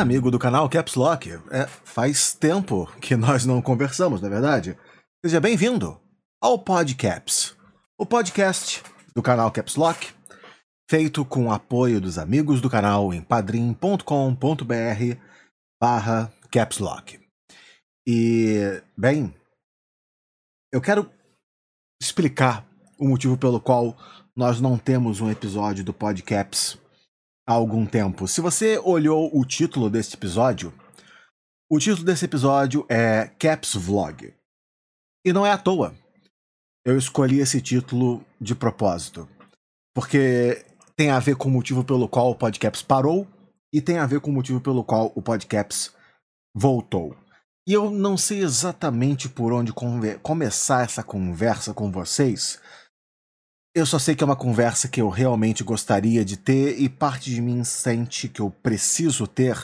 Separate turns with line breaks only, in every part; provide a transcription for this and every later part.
amigo do canal Caps Lock. Faz tempo que nós não conversamos, não é verdade? Seja bem-vindo ao Podcaps, o podcast do canal Caps Lock, feito com o apoio dos amigos do canal em padrim.com.br/capslock. E, bem, eu quero explicar o motivo pelo qual nós não temos um episódio do Podcaps há algum tempo. Se você olhou o título desse episódio, o título desse episódio é Caps Vlog. E não é à toa. Eu escolhi esse título de propósito. Porque tem a ver com o motivo pelo qual o Podcaps parou e tem a ver com o motivo pelo qual o Podcaps voltou. E eu não sei exatamente por onde começar essa conversa com vocês. Eu só sei que é uma conversa que eu realmente gostaria de ter e parte de mim sente que eu preciso ter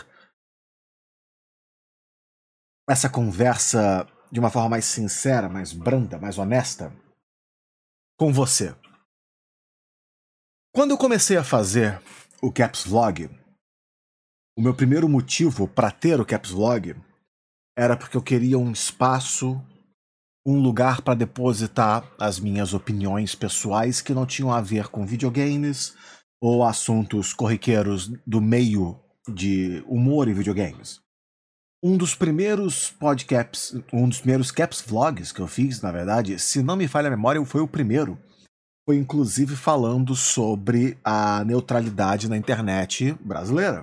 essa conversa de uma forma mais sincera, mais branda, mais honesta com você. Quando eu comecei a fazer o Caps Vlog, o meu primeiro motivo para ter o Caps Vlog era porque eu queria um espaço, um lugar para depositar as minhas opiniões pessoais que não tinham a ver com videogames ou assuntos corriqueiros do meio de humor e videogames. Um dos primeiros podcasts, um dos primeiros Caps Vlogs que eu fiz, na verdade, se não me falha a memória, foi o primeiro. Foi inclusive falando sobre a neutralidade na internet brasileira.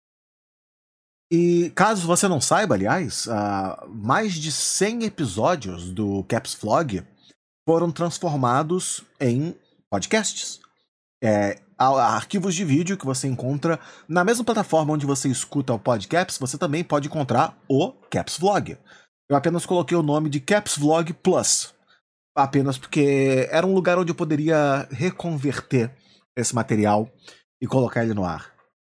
E caso você não saiba, aliás, mais de 100 episódios do Caps Vlog foram transformados em podcasts. Arquivos de vídeo que você encontra na mesma plataforma onde você escuta o Podcaps, você também pode encontrar o Caps Vlog. Eu apenas coloquei o nome de Caps Vlog Plus, apenas porque era um lugar onde eu poderia reconverter esse material e colocar ele no ar.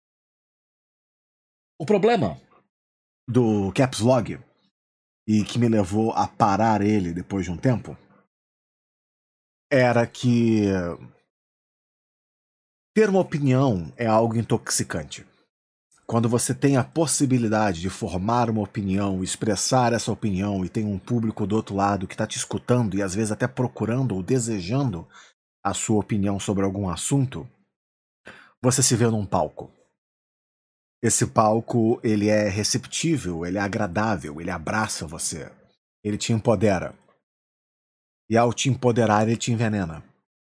O problema do Caps Vlog, e que me levou a parar ele depois de um tempo, era que ter uma opinião é algo intoxicante. Quando você tem a possibilidade de formar uma opinião, expressar essa opinião e tem um público do outro lado que está te escutando e às vezes até procurando ou desejando a sua opinião sobre algum assunto, você se vê num palco. Esse palco, ele é receptível, ele é agradável, ele abraça você, ele te empodera. E ao te empoderar, ele te envenena.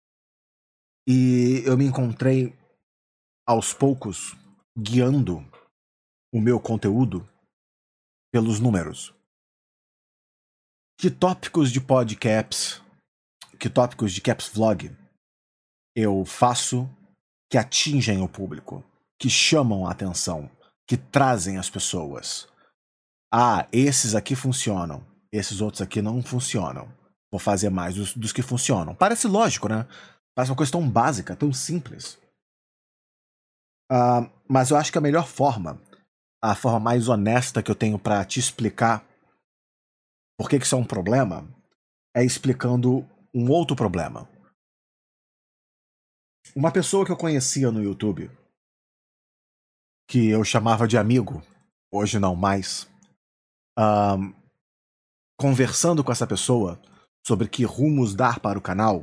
E eu me encontrei, aos poucos, guiando o meu conteúdo pelos números. Que tópicos de podcasts, que tópicos de Caps Vlog eu faço que atingem o público, que chamam a atenção, que trazem as pessoas. Esses aqui funcionam, esses outros aqui não funcionam. Vou fazer mais dos que funcionam. Parece lógico, né? Parece uma coisa tão básica, tão simples. Mas eu acho que a melhor forma, a forma mais honesta que eu tenho para te explicar por que isso é um problema, é explicando um outro problema. Uma pessoa que eu conhecia no YouTube, que eu chamava de amigo, hoje não mais, conversando com essa pessoa sobre que rumos dar para o canal,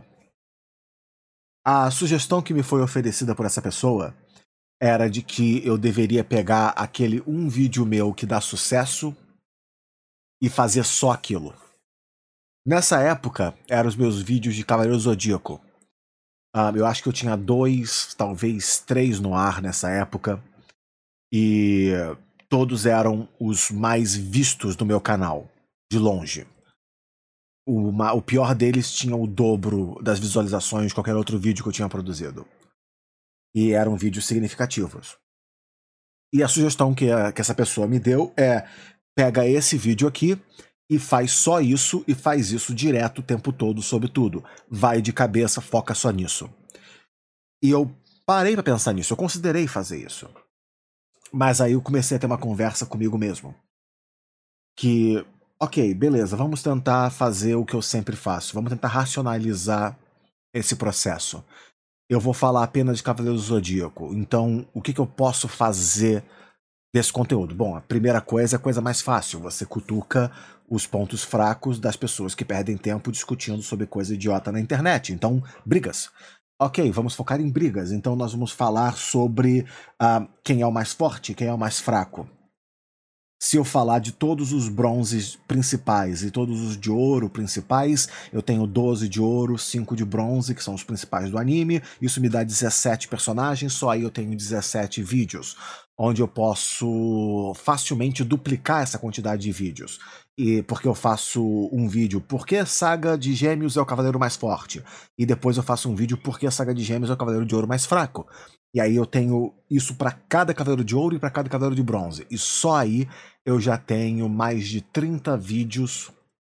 a sugestão que me foi oferecida por essa pessoa era de que eu deveria pegar aquele um vídeo meu que dá sucesso e fazer só aquilo. Nessa época, eram os meus vídeos de Cavaleiro Zodíaco. Eu acho que eu tinha 2, talvez 3 no ar nessa época. E todos eram os mais vistos do meu canal, de longe. O pior deles tinha o dobro das visualizações de qualquer outro vídeo que eu tinha produzido. E eram vídeos significativos. E a sugestão que essa pessoa me deu é: pega esse vídeo aqui e faz só isso, e faz isso direto o tempo todo sobre tudo. Vai de cabeça, foca só nisso. E eu parei pra pensar nisso, eu considerei fazer isso. Mas aí eu comecei a ter uma conversa comigo mesmo. Que, ok, beleza, vamos tentar fazer o que eu sempre faço. Vamos tentar racionalizar esse processo. Eu vou falar apenas de Cavaleiro do Zodíaco. Então, o que eu posso fazer desse conteúdo? Bom, a primeira coisa é a coisa mais fácil. Você cutuca os pontos fracos das pessoas que perdem tempo discutindo sobre coisa idiota na internet. Então, brigas. Ok, vamos focar em brigas. Então nós vamos falar sobre quem é o mais forte, quem é o mais fraco. Se eu falar de todos os bronzes principais e todos os de ouro principais, eu tenho 12 de ouro, 5 de bronze, que são os principais do anime. Isso me dá 17 personagens, só aí eu tenho 17 vídeos, onde eu posso facilmente duplicar essa quantidade de vídeos. E porque eu faço um vídeo por que Saga de Gêmeos é o cavaleiro mais forte, e depois eu faço um vídeo por que Saga de Gêmeos é o cavaleiro de ouro mais fraco. E aí eu tenho isso para cada cavaleiro de ouro e para cada cavaleiro de bronze. E só aí eu já tenho mais de 30 vídeos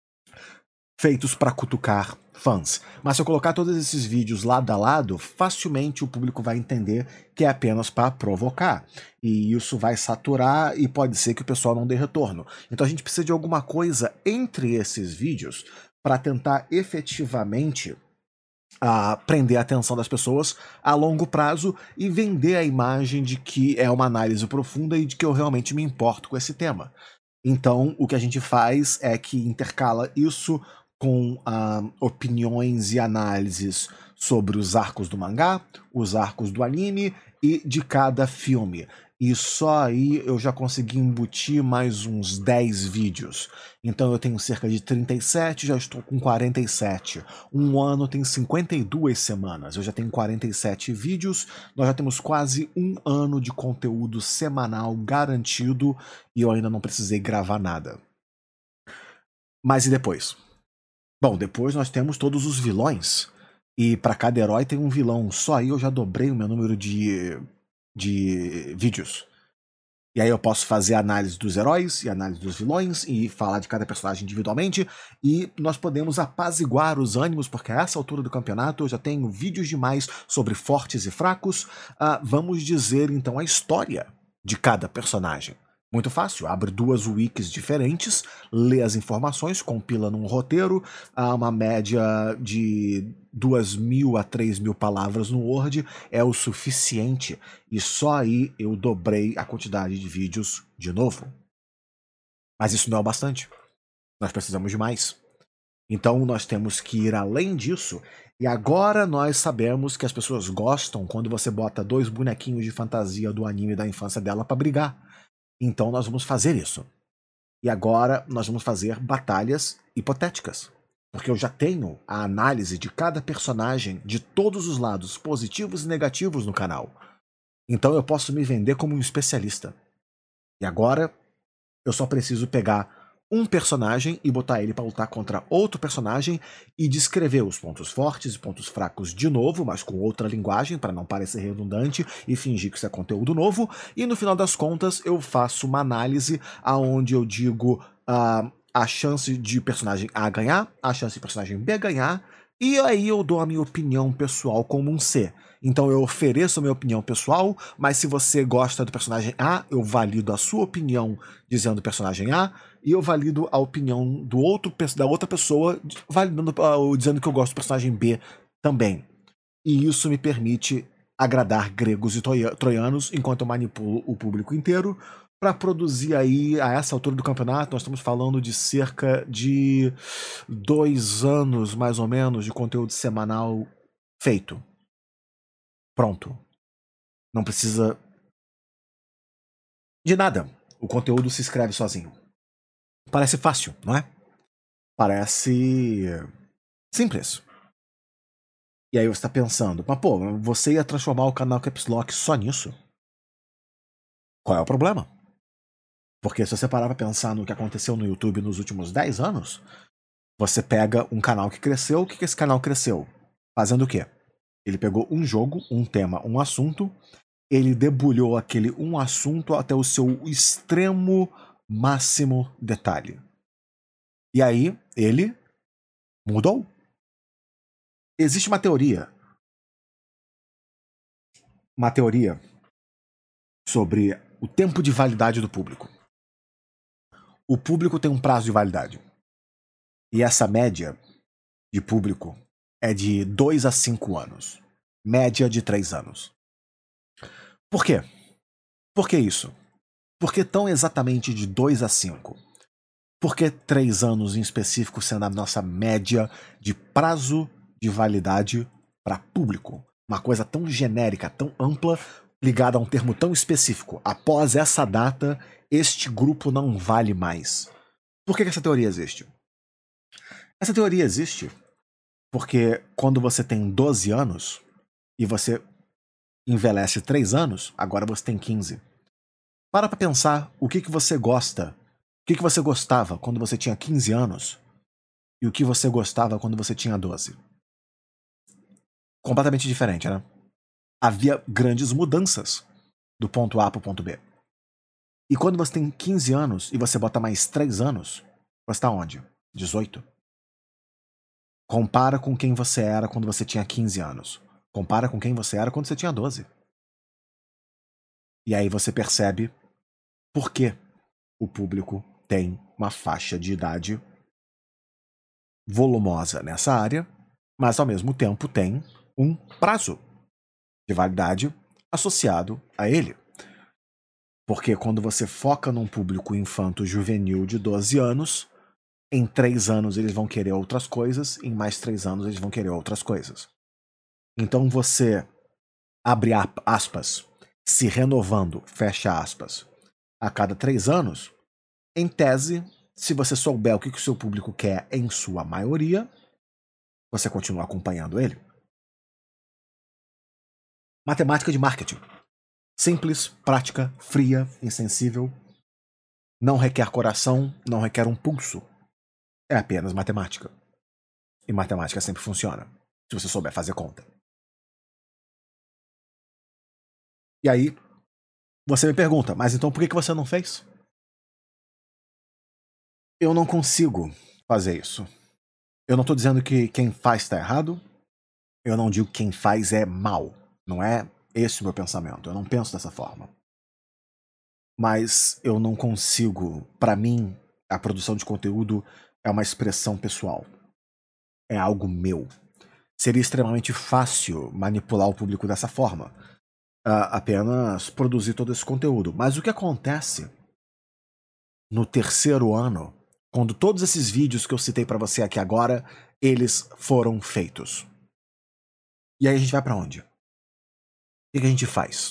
feitos para cutucar fãs. Mas se eu colocar todos esses vídeos lado a lado, facilmente o público vai entender que é apenas para provocar. E isso vai saturar e pode ser que o pessoal não dê retorno. Então a gente precisa de alguma coisa entre esses vídeos para tentar efetivamente prender a atenção das pessoas a longo prazo e vender a imagem de que é uma análise profunda e de que eu realmente me importo com esse tema. Então, o que a gente faz é que intercala isso com opiniões e análises sobre os arcos do mangá, os arcos do anime e de cada filme. E só aí eu já consegui embutir mais uns 10 vídeos. Então eu tenho cerca de 37, já estou com 47. Um ano tem 52 semanas, eu já tenho 47 vídeos, nós já temos quase um ano de conteúdo semanal garantido e eu ainda não precisei gravar nada. Mas e depois? Bom, depois nós temos todos os vilões. E para cada herói tem um vilão. Só aí eu já dobrei o meu número de vídeos. E aí eu posso fazer análise dos heróis e análise dos vilões e falar de cada personagem individualmente. E nós podemos apaziguar os ânimos, porque a essa altura do campeonato eu já tenho vídeos demais sobre fortes e fracos. Vamos dizer então a história de cada personagem. Muito fácil, abre 2 wikis diferentes, lê as informações, compila num roteiro, uma média de 2.000 a 3.000 palavras no Word é o suficiente, e só aí eu dobrei a quantidade de vídeos de novo. Mas isso não é o bastante, nós precisamos de mais. Então nós temos que ir além disso, e agora nós sabemos que as pessoas gostam quando você bota 2 bonequinhos de fantasia do anime da infância dela pra brigar. Então nós vamos fazer isso. E agora nós vamos fazer batalhas hipotéticas. Porque eu já tenho a análise de cada personagem de todos os lados, positivos e negativos, no canal. Então eu posso me vender como um especialista. E agora eu só preciso pegar um personagem e botar ele para lutar contra outro personagem e descrever os pontos fortes e pontos fracos de novo, mas com outra linguagem para não parecer redundante e fingir que isso é conteúdo novo. E no final das contas eu faço uma análise aonde eu digo a chance de personagem A ganhar, a chance de personagem B ganhar, e aí eu dou a minha opinião pessoal como um C. Então eu ofereço a minha opinião pessoal, mas se você gosta do personagem A, eu valido a sua opinião dizendo personagem A, e eu valido a opinião da outra pessoa validando, dizendo que eu gosto do personagem B também. E isso me permite agradar gregos e troianos enquanto eu manipulo o público inteiro para produzir aí, a essa altura do campeonato, nós estamos falando de cerca de 2 anos, mais ou menos, de conteúdo semanal feito. Pronto. Não precisa de nada. O conteúdo se escreve sozinho. Parece fácil, não é? Parece simples. E aí você está pensando, mas pô, você ia transformar o canal Caps Lock só nisso? Qual é o problema? Porque se você parar pra pensar no que aconteceu no YouTube nos últimos 10 anos, você pega um canal que cresceu, o que esse canal cresceu? Fazendo o quê? Ele pegou um jogo, um tema, um assunto, ele debulhou aquele um assunto até o seu extremo máximo detalhe. E aí, ele mudou. Existe uma teoria sobre o tempo de validade do público. O público tem um prazo de validade. E essa média de público é de 2 a 5 anos. Média de 3 anos. Por quê? Por que isso? Por que tão exatamente de 2 a 5? Por que 3 anos em específico sendo a nossa média de prazo de validade para público? Uma coisa tão genérica, tão ampla, ligada a um termo tão específico. Após essa data, este grupo não vale mais. Por que essa teoria existe? Essa teoria existe porque quando você tem 12 anos e você envelhece 3 anos, agora você tem 15. Para pra pensar o que você gosta, o que você gostava quando você tinha 15 anos e o que você gostava quando você tinha 12. Completamente diferente, né? Havia grandes mudanças do ponto A para o ponto B. E quando você tem 15 anos e você bota mais 3 anos, você está onde? 18. Compara com quem você era quando você tinha 15 anos. Compara com quem você era quando você tinha 12. E aí você percebe por que o público tem uma faixa de idade volumosa nessa área, mas ao mesmo tempo tem um prazo de validade associado a ele. Porque quando você foca num público infanto-juvenil de 12 anos, em 3 anos eles vão querer outras coisas, em mais 3 anos eles vão querer outras coisas. Então você abre aspas, se renovando, fecha aspas, a cada 3 anos, em tese, se você souber o que o seu público quer em sua maioria, você continua acompanhando ele. Matemática de marketing. Simples, prática, fria, insensível. Não requer coração, não requer um pulso. É apenas matemática. E matemática sempre funciona, se você souber fazer conta. E aí, você me pergunta, mas então por que você não fez? Eu não consigo fazer isso. Eu não estou dizendo que quem faz está errado. Eu não digo que quem faz é mal. Não é esse o meu pensamento. Eu não penso dessa forma. Mas eu não consigo. Para mim, a produção de conteúdo é uma expressão pessoal. É algo meu. Seria extremamente fácil manipular o público dessa forma. Apenas produzir todo esse conteúdo. Mas o que acontece no terceiro ano, quando todos esses vídeos que eu citei para você aqui agora, eles foram feitos? E aí a gente vai para onde? O que a gente faz?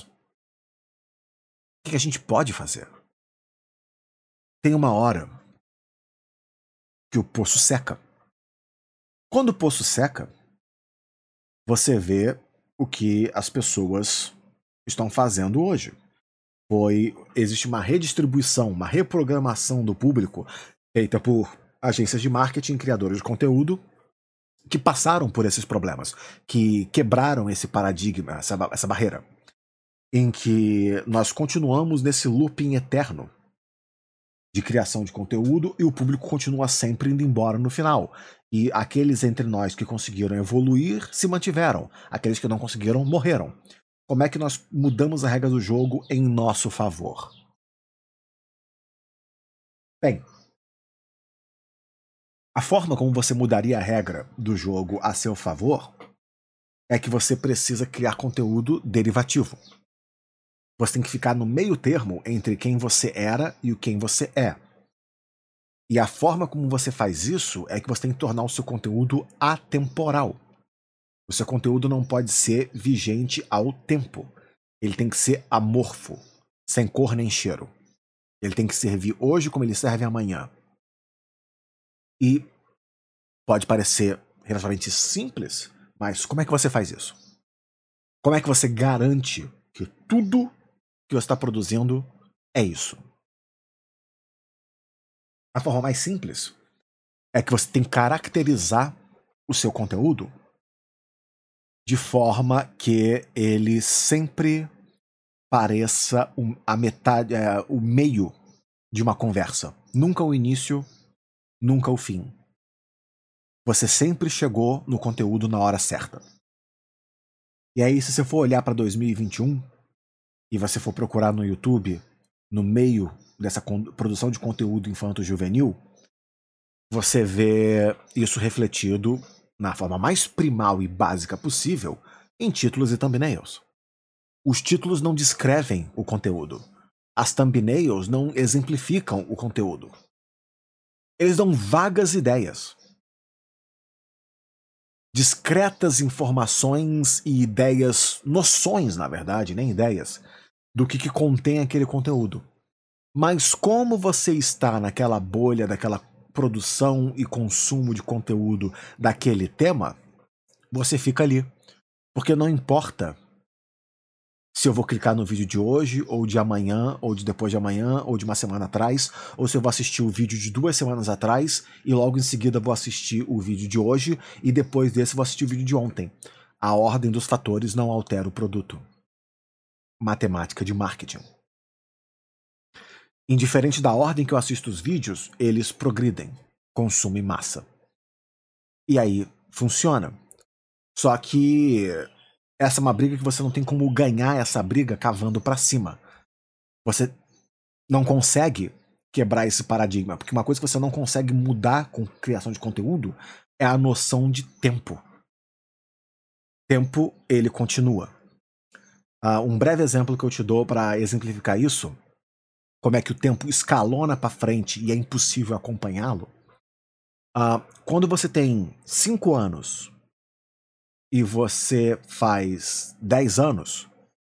O que a gente pode fazer? Tem uma hora que o poço seca. Quando o poço seca, você vê o que as pessoas estão fazendo hoje. Existe uma redistribuição, uma reprogramação do público feita por agências de marketing, criadores de conteúdo, que passaram por esses problemas, que quebraram esse paradigma, essa barreira, em que nós continuamos nesse looping eterno de criação de conteúdo e o público continua sempre indo embora no final. E aqueles entre nós que conseguiram evoluir se mantiveram, aqueles que não conseguiram morreram. Como é que nós mudamos a regra do jogo em nosso favor? Bem, a forma como você mudaria a regra do jogo a seu favor é que você precisa criar conteúdo derivativo. Você tem que ficar no meio termo entre quem você era e o quem você é. E a forma como você faz isso é que você tem que tornar o seu conteúdo atemporal. O seu conteúdo não pode ser vigente ao tempo. Ele tem que ser amorfo, sem cor nem cheiro. Ele tem que servir hoje como ele serve amanhã. E pode parecer relativamente simples, mas como é que você faz isso? Como é que você garante que tudo que você está produzindo é isso? A forma mais simples é que você tem que caracterizar o seu conteúdo de forma que ele sempre pareça a metade, o meio de uma conversa. Nunca o início, nunca o fim. Você sempre chegou no conteúdo na hora certa. E aí, se você for olhar para 2021 e você for procurar no YouTube, no meio dessa produção de conteúdo infanto-juvenil, você vê isso refletido na forma mais primal e básica possível em títulos e thumbnails. Os títulos não descrevem o conteúdo. As thumbnails não exemplificam o conteúdo. Eles dão vagas ideias. Discretas informações e ideias, noções, na verdade, nem ideias, do que contém aquele conteúdo. Mas como você está naquela bolha, daquela produção e consumo de conteúdo daquele tema, você fica ali. Porque não importa se eu vou clicar no vídeo de hoje, ou de amanhã, ou de depois de amanhã, ou de uma semana atrás, ou se eu vou assistir o vídeo de 2 semanas atrás, e logo em seguida vou assistir o vídeo de hoje, e depois desse vou assistir o vídeo de ontem. A ordem dos fatores não altera o produto. Matemática de marketing. Indiferente da ordem que eu assisto os vídeos, eles progridem, consumem massa. E aí, funciona. Só que essa é uma briga que você não tem como ganhar essa briga cavando pra cima. Você não consegue quebrar esse paradigma, porque uma coisa que você não consegue mudar com criação de conteúdo é a noção de tempo. Tempo, ele continua. Um breve exemplo que eu te dou para exemplificar isso, como é que o tempo escalona para frente e é impossível acompanhá-lo. Quando você tem 5 anos e você faz 10 anos,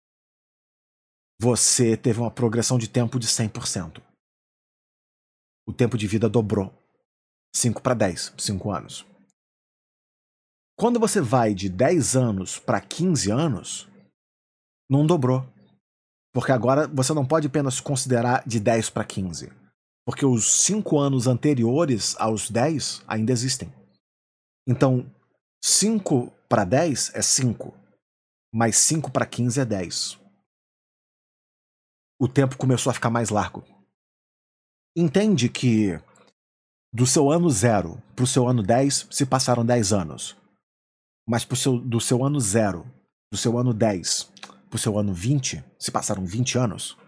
você teve uma progressão de tempo de 100%. O tempo de vida dobrou. 5 para 10, 5 anos. Quando você vai de 10 anos para 15 anos, não dobrou. Porque agora você não pode apenas considerar de 10 para 15. Porque os 5 anos anteriores aos 10 ainda existem. Então, 5 para 10 é 5. Mas 5 para 15 é 10. O tempo começou a ficar mais largo. Entende que do seu ano 0 para o seu ano 10 se passaram 10 anos. Mas do seu ano 0, do seu ano 10 para o seu ano 20 se passaram 20 anos.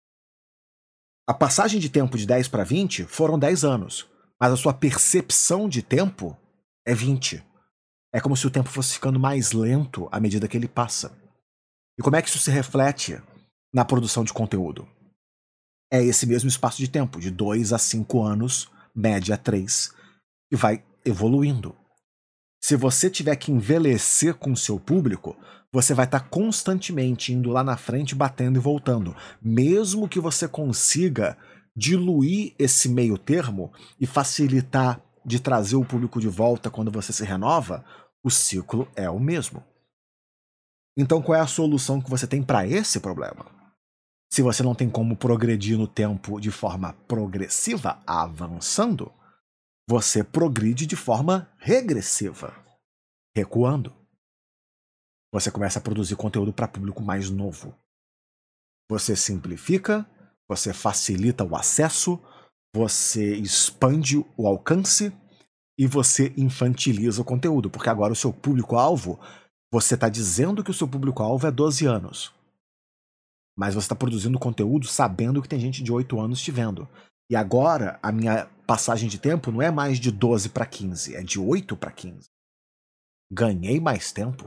A passagem de tempo de 10 para 20 foram 10 anos. Mas a sua percepção de tempo é 20. É como se o tempo fosse ficando mais lento à medida que ele passa. E como é que isso se reflete na produção de conteúdo? É esse mesmo espaço de tempo, de 2 a 5 anos, média 3, e vai evoluindo. Se você tiver que envelhecer com o seu público, você vai estar constantemente indo lá na frente, batendo e voltando. Mesmo que você consiga diluir esse meio termo e facilitar de trazer o público de volta quando você se renova, o ciclo é o mesmo. Então qual é a solução que você tem para esse problema? Se você não tem como progredir no tempo de forma progressiva, avançando, você progride de forma regressiva, recuando. Você começa a produzir conteúdo para público mais novo. Você simplifica, você facilita o acesso, você expande o alcance e você infantiliza o conteúdo, porque agora o seu público-alvo, você está dizendo que o seu público-alvo é 12 anos. Mas você está produzindo conteúdo sabendo que tem gente de 8 anos te vendo. E agora, a minha passagem de tempo não é mais de 12 para 15, é de 8 para 15. Ganhei mais tempo.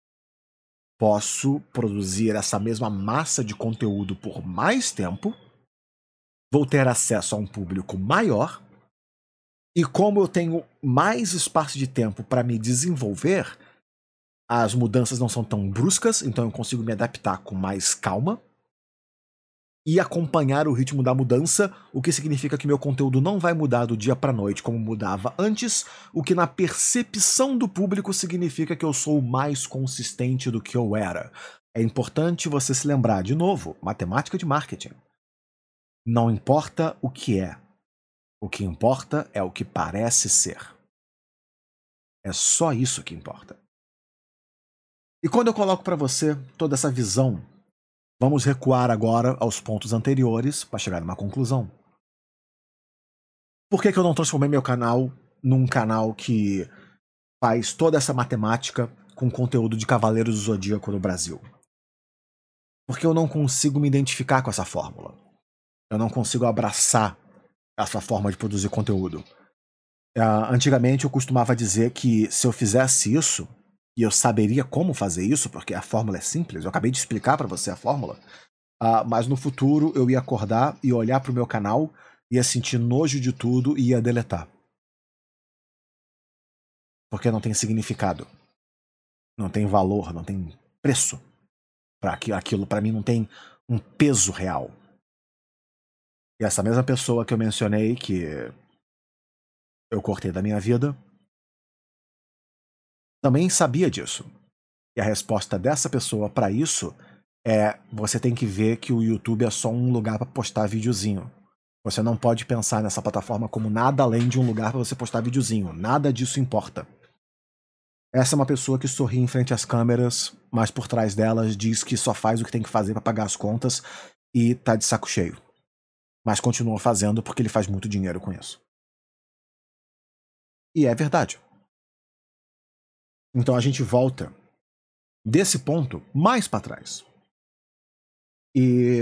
Posso produzir essa mesma massa de conteúdo por mais tempo. Vou ter acesso a um público maior. E como eu tenho mais espaço de tempo para me desenvolver, as mudanças não são tão bruscas, então eu consigo me adaptar com mais calma e acompanhar o ritmo da mudança, o que significa que meu conteúdo não vai mudar do dia para noite como mudava antes, o que na percepção do público significa que eu sou mais consistente do que eu era. É importante você se lembrar, de novo, matemática de marketing. Não importa o que é. O que importa é o que parece ser. É só isso que importa. E quando eu coloco para você toda essa visão, vamos recuar agora aos pontos anteriores para chegar numa conclusão. Por que eu não transformei meu canal num canal que faz toda essa matemática com conteúdo de Cavaleiros do Zodíaco no Brasil? Porque eu não consigo me identificar com essa fórmula. Eu não consigo abraçar essa forma de produzir conteúdo. Antigamente eu costumava dizer que se eu fizesse isso, e eu saberia como fazer isso, porque a fórmula é simples, eu acabei de explicar para você a fórmula, Mas no futuro eu ia acordar e olhar pro meu canal, ia sentir nojo de tudo e ia deletar. Porque não tem significado. Não tem valor, não tem preço. Aquilo para mim não tem um peso real. E essa mesma pessoa que eu mencionei, que eu cortei da minha vida, também sabia disso. E a resposta dessa pessoa para isso é: você tem que ver que o YouTube é só um lugar para postar videozinho. Você não pode pensar nessa plataforma como nada além de um lugar para você postar videozinho. Nada disso importa. Essa é uma pessoa que sorri em frente às câmeras, mas por trás delas diz que só faz o que tem que fazer para pagar as contas e tá de saco cheio. Mas continua fazendo porque ele faz muito dinheiro com isso. E é verdade. Então a gente volta desse ponto mais para trás. E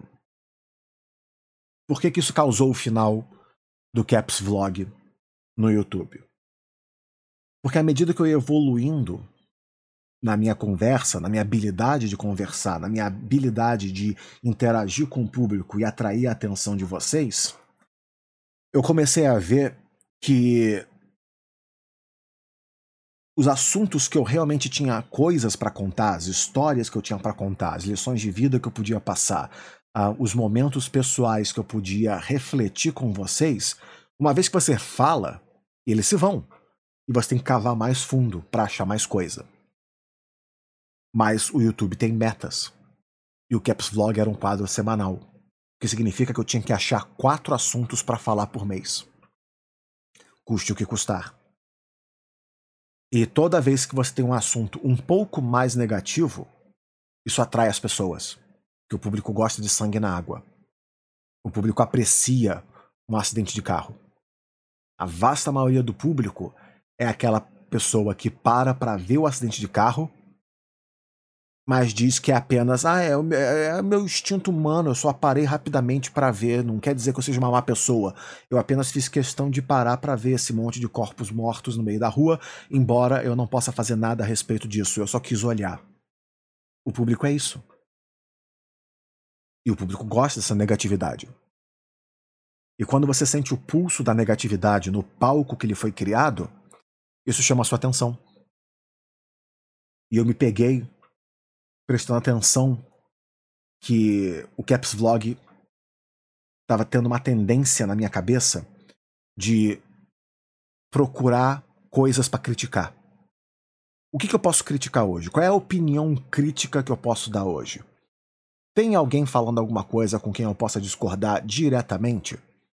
por que isso causou o final do Caps Vlog no YouTube? Porque à medida que eu ia evoluindo na minha conversa, na minha habilidade de conversar, na minha habilidade de interagir com o público e atrair a atenção de vocês, eu comecei a ver que os assuntos que eu realmente tinha coisas para contar, as histórias que eu tinha para contar, as lições de vida que eu podia passar, os momentos pessoais que eu podia refletir com vocês, uma vez que você fala, eles se vão. E você tem que cavar mais fundo para achar mais coisa. Mas o YouTube tem metas. E o Caps Vlog era um quadro semanal. O que significa que eu tinha que achar 4 assuntos para falar por mês. Custe o que custar. E toda vez que você tem um assunto um pouco mais negativo, isso atrai as pessoas. Porque o público gosta de sangue na água. O público aprecia um acidente de carro. A vasta maioria do público é aquela pessoa que para ver o acidente de carro, mas diz que é apenas é meu instinto humano, eu só parei rapidamente para ver, não quer dizer que eu seja uma má pessoa. Eu apenas fiz questão de parar para ver esse monte de corpos mortos no meio da rua, embora eu não possa fazer nada a respeito disso, eu só quis olhar. O público é isso. E o público gosta dessa negatividade. E quando você sente o pulso da negatividade no palco que lhe foi criado, isso chama a sua atenção. E eu me peguei prestando atenção que o Caps Vlog estava tendo uma tendência na minha cabeça de procurar coisas para criticar. O que eu posso criticar hoje? Qual é a opinião crítica que eu posso dar hoje? Tem alguém falando alguma coisa com quem eu possa discordar diretamente?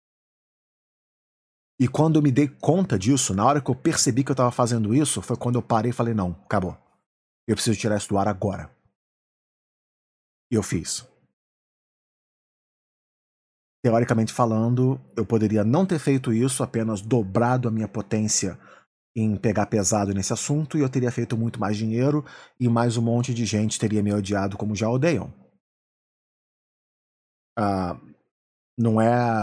E quando eu me dei conta disso, na hora que eu percebi que eu estava fazendo isso, foi quando eu parei e falei: não, acabou. Eu preciso tirar isso do ar agora. E eu fiz. Teoricamente falando, eu poderia não ter feito isso, apenas dobrado a minha potência em pegar pesado nesse assunto, e eu teria feito muito mais dinheiro, e mais um monte de gente teria me odiado como já odeiam. Não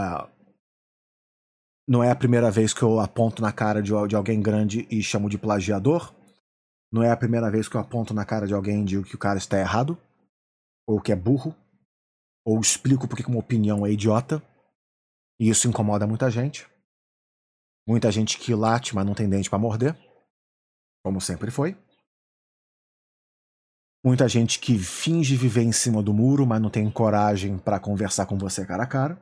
é a primeira vez que eu aponto na cara de alguém grande e chamo de plagiador. Não é a primeira vez que eu aponto na cara de alguém e digo que o cara está errado, ou que é burro, ou explico porque uma opinião é idiota. E isso incomoda muita gente. Muita gente que late, mas não tem dente para morder, como sempre foi. Muita gente que finge viver em cima do muro, mas não tem coragem para conversar com você cara a cara.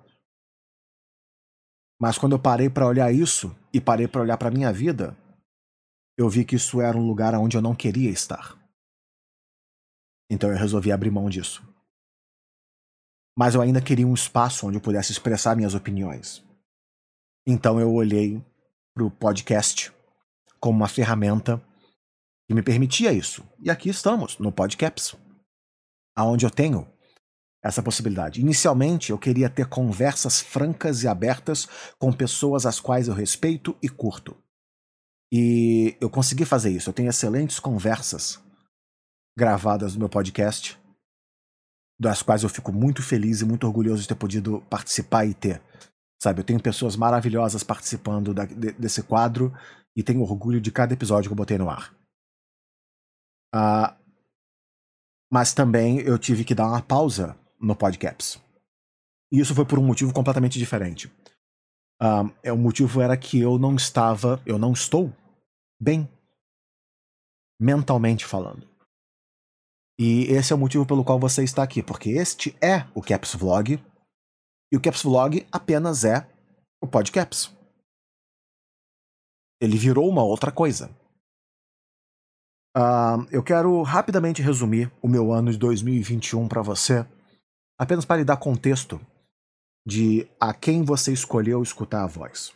Mas quando eu parei para olhar isso e parei para olhar para minha vida, eu vi que isso era um lugar onde eu não queria estar. Então eu resolvi abrir mão disso. Mas eu ainda queria um espaço onde eu pudesse expressar minhas opiniões. Então eu olhei para o podcast como uma ferramenta que me permitia isso. E aqui estamos, no Podcaps, aonde eu tenho essa possibilidade. Inicialmente, eu queria ter conversas francas e abertas com pessoas às quais eu respeito e curto. E eu consegui fazer isso. Eu tenho excelentes conversas gravadas no meu podcast, das quais eu fico muito feliz e muito orgulhoso de ter podido participar e ter. Sabe, eu tenho pessoas maravilhosas participando desse quadro e tenho orgulho de cada episódio que eu botei no ar. Mas também eu tive que dar uma pausa no Podcaps. E isso foi por um motivo completamente diferente. O motivo era que eu não estou bem, mentalmente falando. E esse é o motivo pelo qual você está aqui, porque este é o Caps Vlog, e o Caps Vlog apenas é o Podcaps. Ele virou uma outra coisa. Eu quero rapidamente resumir o meu ano de 2021 para você, apenas para lhe dar contexto de a quem você escolheu escutar a voz.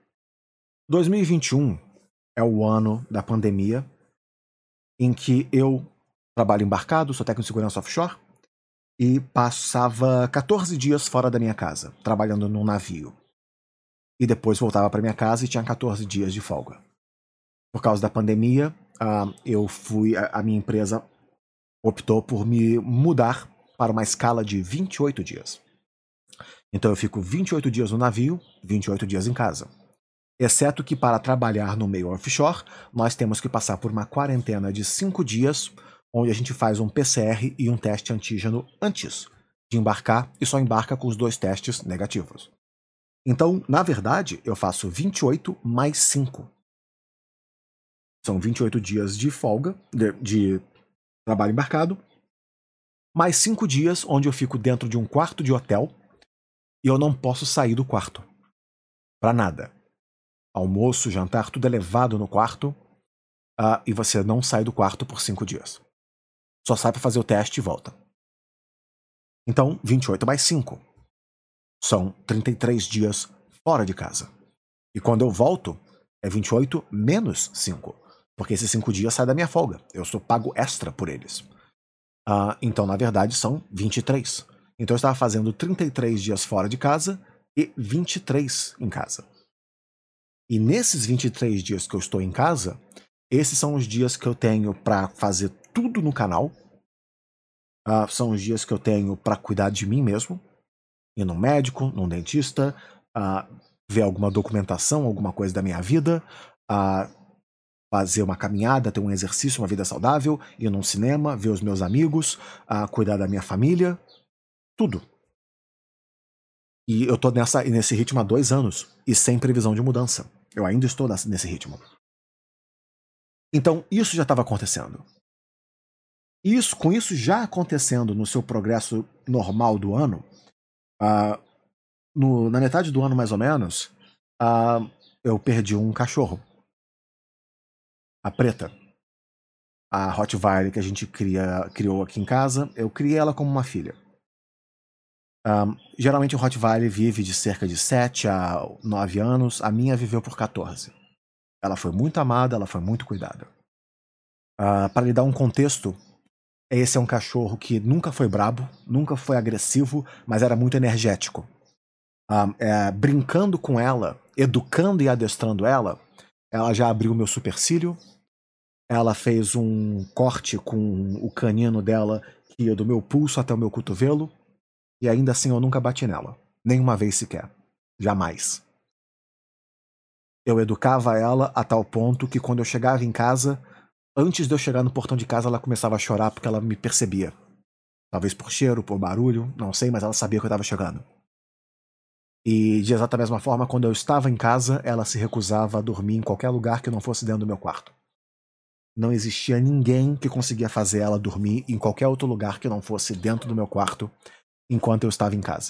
2021 é o ano da pandemia, em que eu trabalho embarcado, sou técnico de segurança offshore, e passava 14 dias fora da minha casa, trabalhando num navio. E depois voltava para minha casa e tinha 14 dias de folga. Por causa da pandemia, a minha empresa optou por me mudar para uma escala de 28 dias. Então eu fico 28 dias no navio, 28 dias em casa. Exceto que para trabalhar no meio offshore, nós temos que passar por uma quarentena de 5 dias, onde a gente faz um PCR e um teste antígeno antes de embarcar, e só embarca com os 2 testes negativos. Então, na verdade, eu faço 28 mais 5. São 28 dias de folga, de trabalho embarcado, mais 5 dias onde eu fico dentro de um quarto de hotel e eu não posso sair do quarto. Pra nada. Almoço, jantar, tudo é levado no quarto, e você não sai do quarto por 5 dias. Só sai pra fazer o teste e volta. Então, 28 mais 5. São 33 dias fora de casa. E quando eu volto, é 28 menos 5. Porque esses 5 dias saem da minha folga. Eu sou pago extra por eles. Então, na verdade, são 23. Então eu estava fazendo 33 dias fora de casa e 23 em casa. E nesses 23 dias que eu estou em casa, esses são os dias que eu tenho para fazer tudo no canal. São os dias que eu tenho para cuidar de mim mesmo. Ir num médico, num dentista, ver alguma documentação, alguma coisa da minha vida, fazer uma caminhada, ter um exercício, uma vida saudável, ir num cinema, ver os meus amigos, cuidar da minha família, tudo. E eu tô nesse ritmo há 2 anos, e sem previsão de mudança. Eu ainda estou nesse ritmo. Então, isso já estava acontecendo. Com isso já acontecendo no seu progresso normal do ano, na metade do ano mais ou menos, eu perdi um cachorro. A Preta. A Rottweiler que a gente criou aqui em casa, eu criei ela como uma filha. Geralmente o Rottweiler vive de cerca de 7 a 9 anos, a minha viveu por 14. Ela foi muito amada, ela foi muito cuidada. Para lhe dar um contexto, esse é um cachorro que nunca foi brabo, nunca foi agressivo, mas era muito energético. Brincando com ela, educando e adestrando ela já abriu meu supercílio, ela fez um corte com o canino dela que ia do meu pulso até o meu cotovelo, e ainda assim eu nunca bati nela, nenhuma vez sequer, jamais. Eu educava ela a tal ponto que quando eu chegava em casa, antes de eu chegar no portão de casa, ela começava a chorar porque ela me percebia. Talvez por cheiro, por barulho, não sei, mas ela sabia que eu estava chegando. E de exata mesma forma, quando eu estava em casa, ela se recusava a dormir em qualquer lugar que não fosse dentro do meu quarto. Não existia ninguém que conseguia fazer ela dormir em qualquer outro lugar que não fosse dentro do meu quarto enquanto eu estava em casa.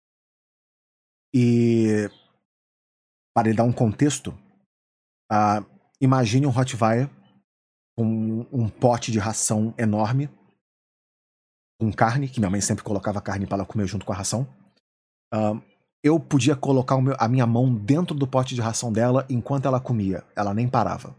E para lhe dar um contexto, imagine um Rottweiler com um pote de ração enorme, com carne, que minha mãe sempre colocava carne para ela comer junto com a ração. Eu podia colocar a minha mão dentro do pote de ração dela enquanto ela comia. Ela nem parava.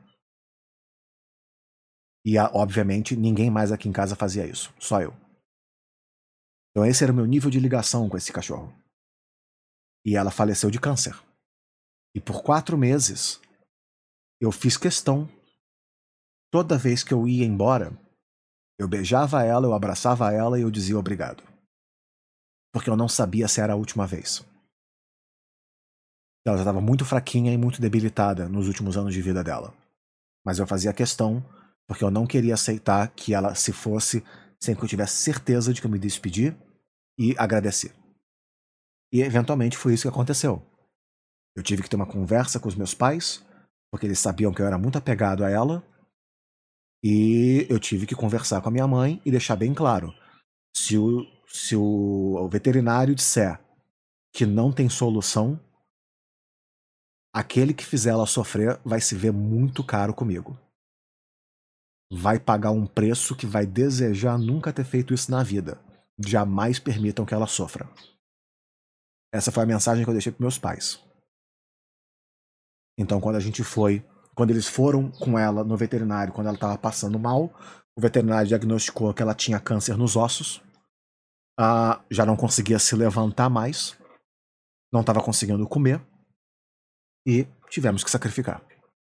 E, obviamente, ninguém mais aqui em casa fazia isso. Só eu. Então esse era o meu nível de ligação com esse cachorro. E ela faleceu de câncer. E por 4 meses, eu fiz questão. Toda vez que eu ia embora, eu beijava ela, eu abraçava ela e eu dizia obrigado. Porque eu não sabia se era a última vez. Ela já estava muito fraquinha e muito debilitada nos últimos anos de vida dela. Mas eu fazia questão porque eu não queria aceitar que ela se fosse sem que eu tivesse certeza de que eu me despedi e agradeci. E eventualmente foi isso que aconteceu. Eu tive que ter uma conversa com os meus pais, porque eles sabiam que eu era muito apegado a ela, e eu tive que conversar com a minha mãe e deixar bem claro: se o veterinário disser que não tem solução, aquele que fizer ela sofrer vai se ver muito caro comigo. Vai pagar um preço que vai desejar nunca ter feito isso na vida. Jamais permitam que ela sofra. Essa foi a mensagem que eu deixei para meus pais. Então, quando eles foram com ela no veterinário, quando ela estava passando mal, o veterinário diagnosticou que ela tinha câncer nos ossos, já não conseguia se levantar mais, não estava conseguindo comer, e tivemos que sacrificar.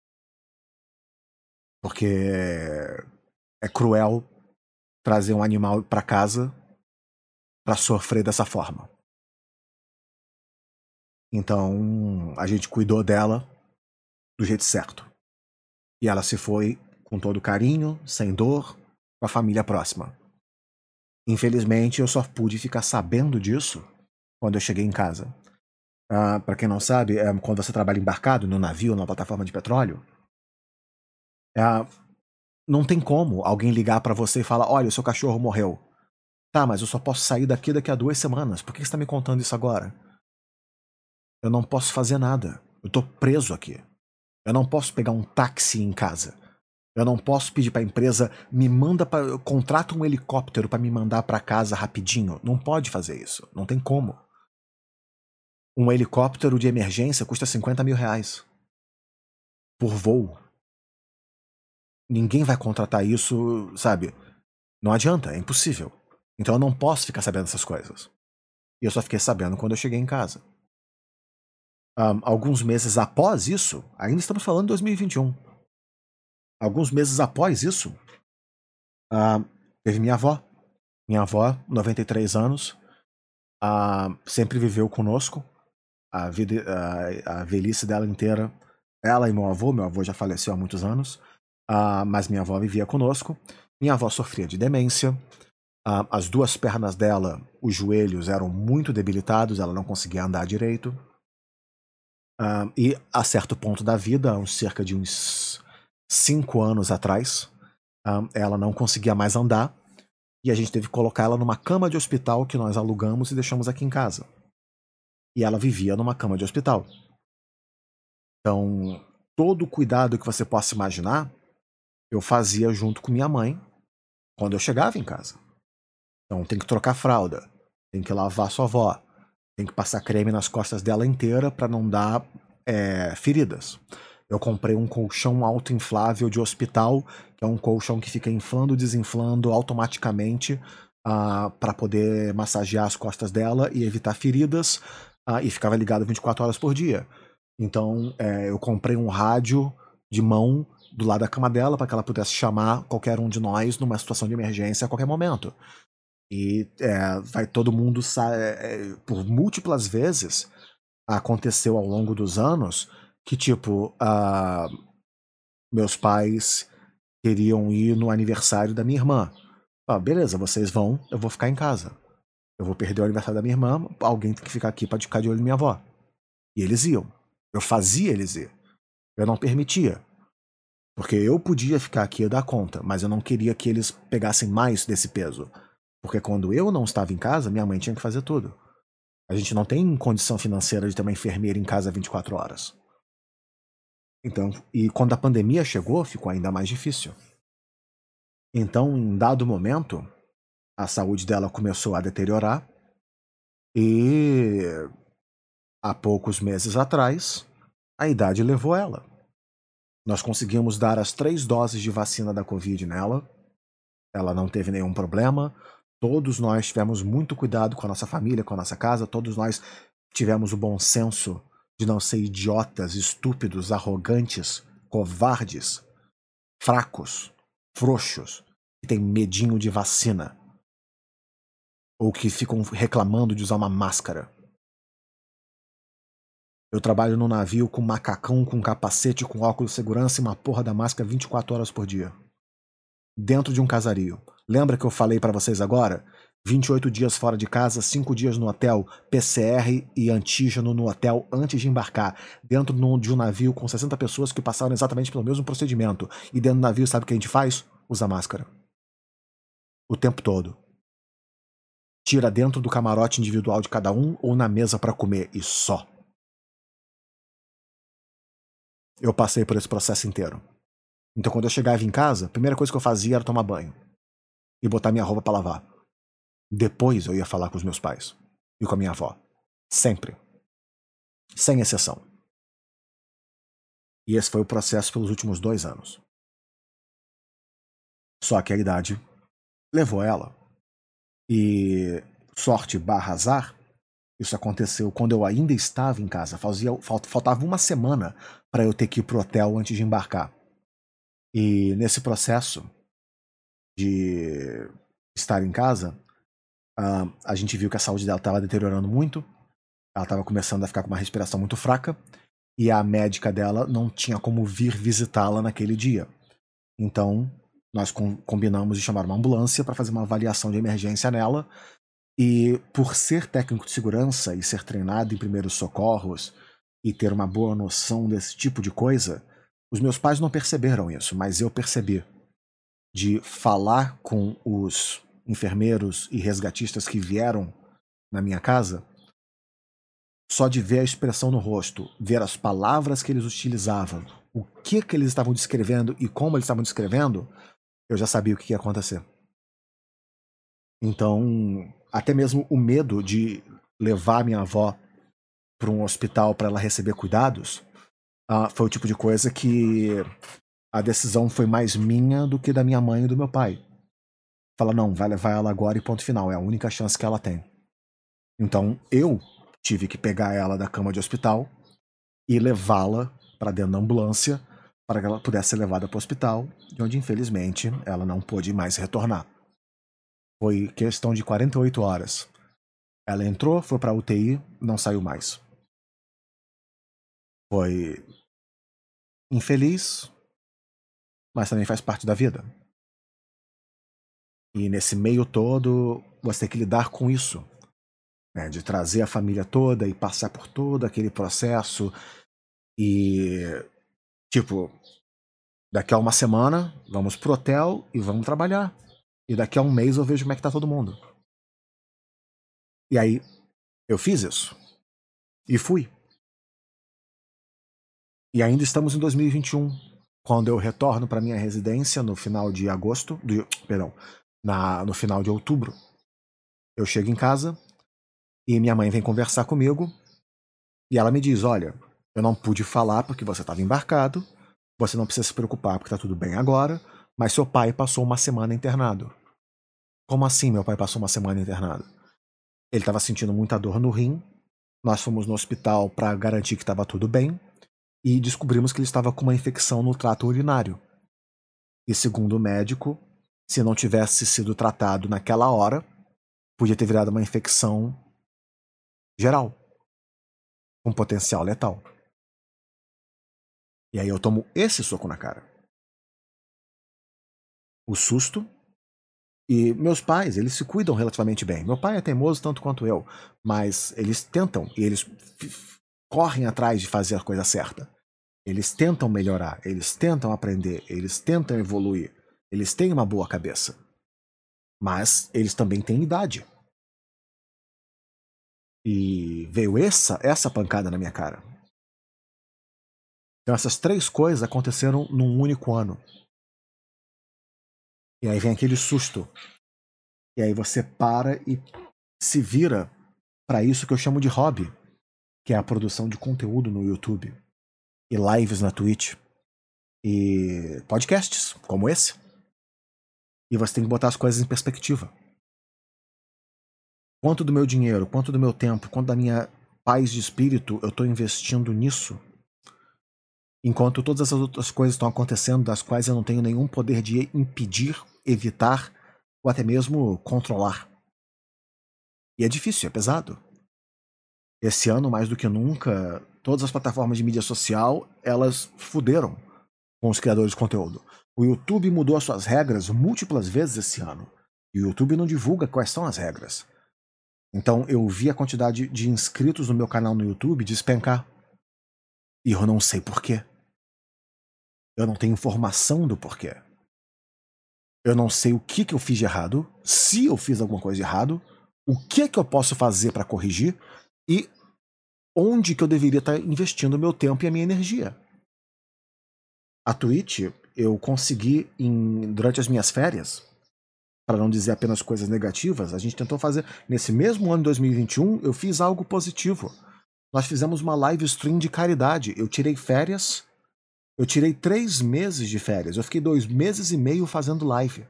Porque é cruel trazer um animal para casa para sofrer dessa forma. Então, a gente cuidou dela do jeito certo. E ela se foi com todo carinho, sem dor, com a família próxima. Infelizmente, eu só pude ficar sabendo disso quando eu cheguei em casa. Para quem não sabe, quando você trabalha embarcado no navio, na plataforma de petróleo, não tem como alguém ligar para você e falar: olha, o seu cachorro morreu. Tá, mas eu só posso sair daqui a 2 semanas. Por que você está me contando isso agora? Eu não posso fazer nada. Eu tô preso aqui. Eu não posso pegar um táxi em casa. Eu não posso pedir para a empresa contrata um helicóptero para me mandar para casa rapidinho. Não pode fazer isso. Não tem como. Um helicóptero de emergência custa 50 mil reais por voo. Ninguém vai contratar isso, sabe? Não adianta, é impossível. Então eu não posso ficar sabendo dessas coisas. E eu só fiquei sabendo quando eu cheguei em casa. Alguns meses após isso, ainda estamos falando de 2021. Alguns meses após isso, teve minha avó. Minha avó, 93 anos, sempre viveu conosco. A velhice dela inteira. Ela e meu avô já faleceu há muitos anos, mas minha avó vivia conosco. Minha avó sofria de demência. As 2 pernas dela, os joelhos eram muito debilitados, ela não conseguia andar direito. E a certo ponto da vida, cerca de uns 5 anos atrás, ela não conseguia mais andar, e a gente teve que colocar ela numa cama de hospital que nós alugamos e deixamos aqui em casa. E ela vivia numa cama de hospital. Então, todo o cuidado que você possa imaginar, eu fazia junto com minha mãe quando eu chegava em casa. Então, tem que trocar fralda, tem que lavar sua avó, tem que passar creme nas costas dela inteira para não dar feridas. Eu comprei um colchão autoinflável de hospital, que é um colchão que fica inflando e desinflando automaticamente para poder massagear as costas dela e evitar feridas, e ficava ligado 24 horas por dia. Então, eu comprei um rádio de mão do lado da cama dela para que ela pudesse chamar qualquer um de nós numa situação de emergência a qualquer momento. E vai todo mundo por múltiplas vezes aconteceu ao longo dos anos que, tipo, meus pais queriam ir no aniversário da minha irmã. Beleza, vocês vão, eu vou ficar em casa. Eu vou perder o aniversário da minha irmã, alguém tem que ficar aqui pra ficar de olho na minha avó. E eles iam. Eu fazia eles ir. Eu não permitia. Porque eu podia ficar aqui e dar conta, mas eu não queria que eles pegassem mais desse peso. Porque quando eu não estava em casa, minha mãe tinha que fazer tudo. A gente não tem condição financeira de ter uma enfermeira em casa 24 horas. Então, e quando a pandemia chegou, ficou ainda mais difícil. Então, em dado momento, a saúde dela começou a deteriorar e há poucos meses atrás, a idade levou ela. Nós conseguimos dar as 3 doses de vacina da Covid nela. Ela não teve nenhum problema. Todos nós tivemos muito cuidado com a nossa família, com a nossa casa. Todos nós tivemos o bom senso de não ser idiotas, estúpidos, arrogantes, covardes, fracos, frouxos, que têm medinho de vacina. Ou que ficam reclamando de usar uma máscara. Eu trabalho no navio com macacão, com capacete, com óculos de segurança e uma porra da máscara 24 horas por dia. Dentro de um casario. Lembra que eu falei pra vocês agora 28 dias fora de casa, 5 dias no hotel, PCR e antígeno no hotel antes de embarcar, dentro de um navio com 60 pessoas que passaram exatamente pelo mesmo procedimento. E dentro do navio, sabe o que a gente faz? Usa máscara. O tempo todo. Tira dentro do camarote individual de cada um ou na mesa para comer, e só. Eu passei por esse processo inteiro. Então quando eu chegava em casa, a primeira coisa que eu fazia era tomar banho e botar minha roupa para lavar. Depois eu ia falar com os meus pais e com a minha avó. Sempre. Sem exceção. E esse foi o processo pelos últimos 2 anos. Só que a idade levou ela. E sorte barra azar, isso aconteceu quando eu ainda estava em casa. Faltava uma semana para eu ter que ir pro hotel antes de embarcar. E nesse processo de estar em casa, a gente viu que a saúde dela estava deteriorando muito. Ela estava começando a ficar com uma respiração muito fraca. E a médica dela não tinha como vir visitá-la naquele dia. Então, nós combinamos de chamar uma ambulância para fazer uma avaliação de emergência nela. E por ser técnico de segurança e ser treinado em primeiros socorros e ter uma boa noção desse tipo de coisa, os meus pais não perceberam isso, mas eu percebi. De falar com os enfermeiros e resgatistas que vieram na minha casa, só de ver a expressão no rosto, ver as palavras que eles utilizavam, o que eles estavam descrevendo e como eles estavam descrevendo, eu já sabia o que ia acontecer. Então, até mesmo o medo de levar minha avó para um hospital para ela receber cuidados, foi o tipo de coisa que a decisão foi mais minha do que da minha mãe e do meu pai. Fala, não, vai levar ela agora e ponto final, é a única chance que ela tem. Então eu tive que pegar ela da cama de hospital e levá-la para dentro da ambulância para que ela pudesse ser levada para o hospital, de onde infelizmente ela não pôde mais retornar. Foi questão de 48 horas. Ela entrou, foi para a UTI, não saiu mais. Foi infeliz, mas também faz parte da vida. E nesse meio todo, você tem que lidar com isso. Né, de trazer a família toda e passar por todo aquele processo. E, tipo, daqui a uma semana, vamos pro hotel e vamos trabalhar. E daqui a um mês eu vejo como é que tá todo mundo. E aí, eu fiz isso. E fui. E ainda estamos em 2021, quando eu retorno para minha residência no final de agosto, no final de outubro. Eu chego em casa e minha mãe vem conversar comigo e ela me diz, olha, eu não pude falar porque você estava embarcado, você não precisa se preocupar porque tá tudo bem agora, mas seu pai passou uma semana internado. Como assim meu pai passou uma semana internado? Ele estava sentindo muita dor no rim, nós fomos no hospital para garantir que estava tudo bem, e descobrimos que ele estava com uma infecção no trato urinário. E segundo o médico, se não tivesse sido tratado naquela hora, podia ter virado uma infecção geral, com potencial letal. E aí eu tomo esse soco na cara. O susto. E meus pais, eles se cuidam relativamente bem. Meu pai é teimoso tanto quanto eu, mas eles tentam e eles correm atrás de fazer a coisa certa. Eles tentam melhorar, eles tentam aprender, eles tentam evoluir. Eles têm uma boa cabeça. Mas eles também têm idade. E veio essa pancada na minha cara. Então essas 3 coisas aconteceram num único ano. E aí vem aquele susto. E aí você para e se vira para isso que eu chamo de hobby, que é a produção de conteúdo no YouTube, e lives na Twitch, e podcasts como esse. E você tem que botar as coisas em perspectiva. Quanto do meu dinheiro, quanto do meu tempo, quanto da minha paz de espírito eu estou investindo nisso, enquanto todas essas outras coisas estão acontecendo, das quais eu não tenho nenhum poder de impedir, evitar ou até mesmo controlar. E é difícil, é pesado. Esse ano, mais do que nunca, todas as plataformas de mídia social, elas fuderam com os criadores de conteúdo. O YouTube mudou as suas regras múltiplas vezes esse ano. E o YouTube não divulga quais são as regras. Então eu vi a quantidade de inscritos no meu canal no YouTube despencar. E eu não sei porquê. Eu não tenho informação do porquê. Eu não sei o que eu fiz de errado, se eu fiz alguma coisa de errado, o que eu posso fazer para corrigir e onde que eu deveria estar investindo o meu tempo e a minha energia. A Twitch, eu consegui, durante as minhas férias, para não dizer apenas coisas negativas, a gente tentou fazer, nesse mesmo ano de 2021, eu fiz algo positivo. Nós fizemos uma live stream de caridade. Eu tirei férias, eu tirei 3 meses de férias, eu fiquei 2 meses e meio fazendo live.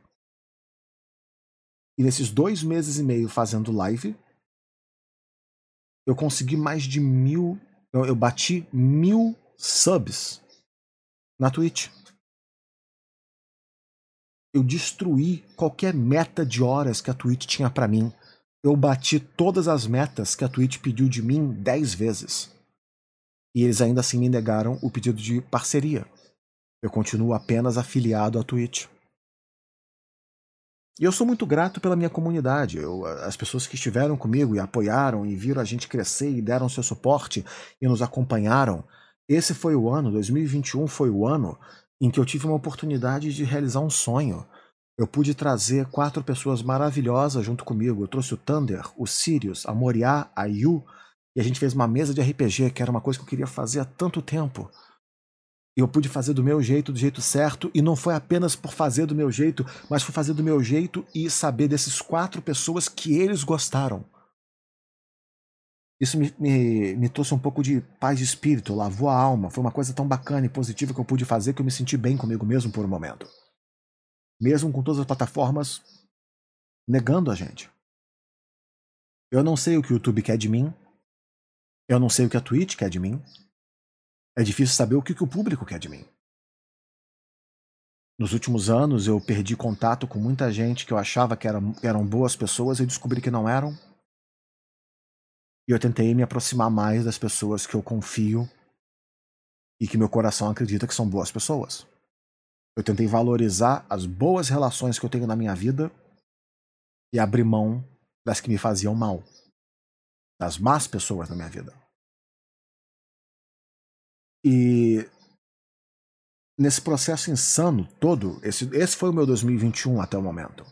E nesses 2 meses e meio fazendo live, eu consegui mais de 1000, eu bati 1000 subs na Twitch. Eu destruí qualquer meta de horas que a Twitch tinha pra mim. Eu bati todas as metas que a Twitch pediu de mim 10 vezes. E eles ainda assim me negaram o pedido de parceria. Eu continuo apenas afiliado à Twitch. E eu sou muito grato pela minha comunidade. As pessoas que estiveram comigo e apoiaram e viram a gente crescer e deram seu suporte e nos acompanharam. Esse foi o ano, 2021 foi o ano em que eu tive uma oportunidade de realizar um sonho. Eu pude trazer 4 pessoas maravilhosas junto comigo. Eu trouxe o Thunder, o Sirius, a Moriá, a Yu, e a gente fez uma mesa de RPG, que era uma coisa que eu queria fazer há tanto tempo. E eu pude fazer do meu jeito, do jeito certo, e não foi apenas por fazer do meu jeito, mas foi fazer do meu jeito e saber desses 4 pessoas que eles gostaram. Isso me trouxe um pouco de paz de espírito, lavou a alma. Foi uma coisa tão bacana e positiva que eu pude fazer que eu me senti bem comigo mesmo por um momento. Mesmo com todas as plataformas negando a gente. Eu não sei o que o YouTube quer de mim. Eu não sei o que a Twitch quer de mim. É difícil saber o que o público quer de mim. Nos últimos anos eu perdi contato com muita gente que eu achava que eram boas pessoas e descobri que não eram. E eu tentei me aproximar mais das pessoas que eu confio e que meu coração acredita que são boas pessoas. Eu tentei valorizar as boas relações que eu tenho na minha vida e abrir mão das que me faziam mal, das más pessoas na minha vida. E nesse processo insano todo, esse foi o meu 2021 até o momento.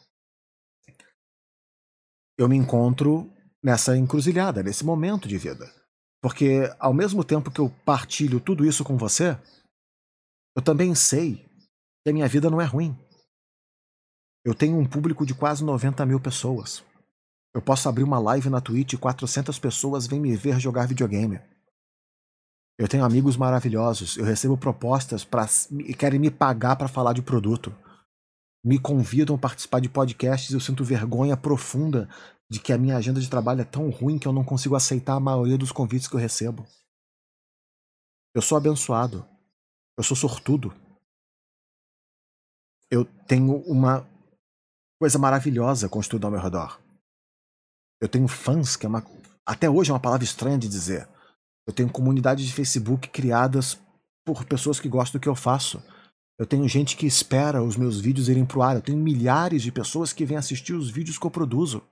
Eu me encontro nessa encruzilhada, nesse momento de vida. Porque ao mesmo tempo que eu partilho tudo isso com você, eu também sei que a minha vida não é ruim. Eu tenho um público de quase 90 mil pessoas. Eu posso abrir uma live na Twitch e 400 pessoas vêm me ver jogar videogame. Eu tenho amigos maravilhosos, eu recebo propostas e querem me pagar para falar de produto. Me convidam a participar de podcasts e eu sinto vergonha profunda de que a minha agenda de trabalho é tão ruim que eu não consigo aceitar a maioria dos convites que eu recebo. Eu sou abençoado. Eu sou sortudo. Eu tenho uma coisa maravilhosa construída ao meu redor. Eu tenho fãs, que até hoje é uma palavra estranha de dizer. Eu tenho comunidades de Facebook criadas por pessoas que gostam do que eu faço. Eu tenho gente que espera os meus vídeos irem pro ar. Eu tenho milhares de pessoas que vêm assistir os vídeos que eu produzo.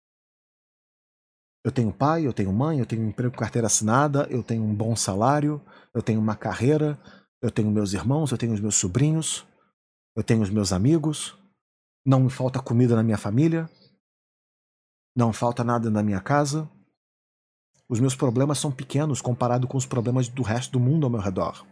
Eu tenho pai, eu tenho mãe, eu tenho um emprego com carteira assinada, eu tenho um bom salário, eu tenho uma carreira, eu tenho meus irmãos, eu tenho os meus sobrinhos, eu tenho os meus amigos, não me falta comida na minha família, não falta nada na minha casa. Os meus problemas são pequenos comparado com os problemas do resto do mundo ao meu redor.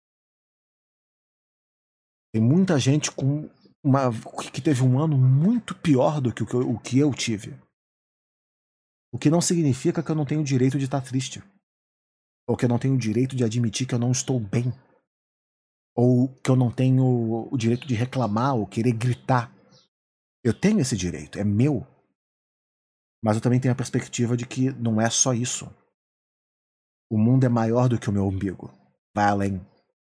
Tem muita gente que teve um ano muito pior do que o que eu tive. O que não significa que eu não tenho o direito de estar triste. Ou que eu não tenho o direito de admitir que eu não estou bem. Ou que eu não tenho o direito de reclamar ou querer gritar. Eu tenho esse direito, é meu. Mas eu também tenho a perspectiva de que não é só isso. O mundo é maior do que o meu umbigo. Vai além.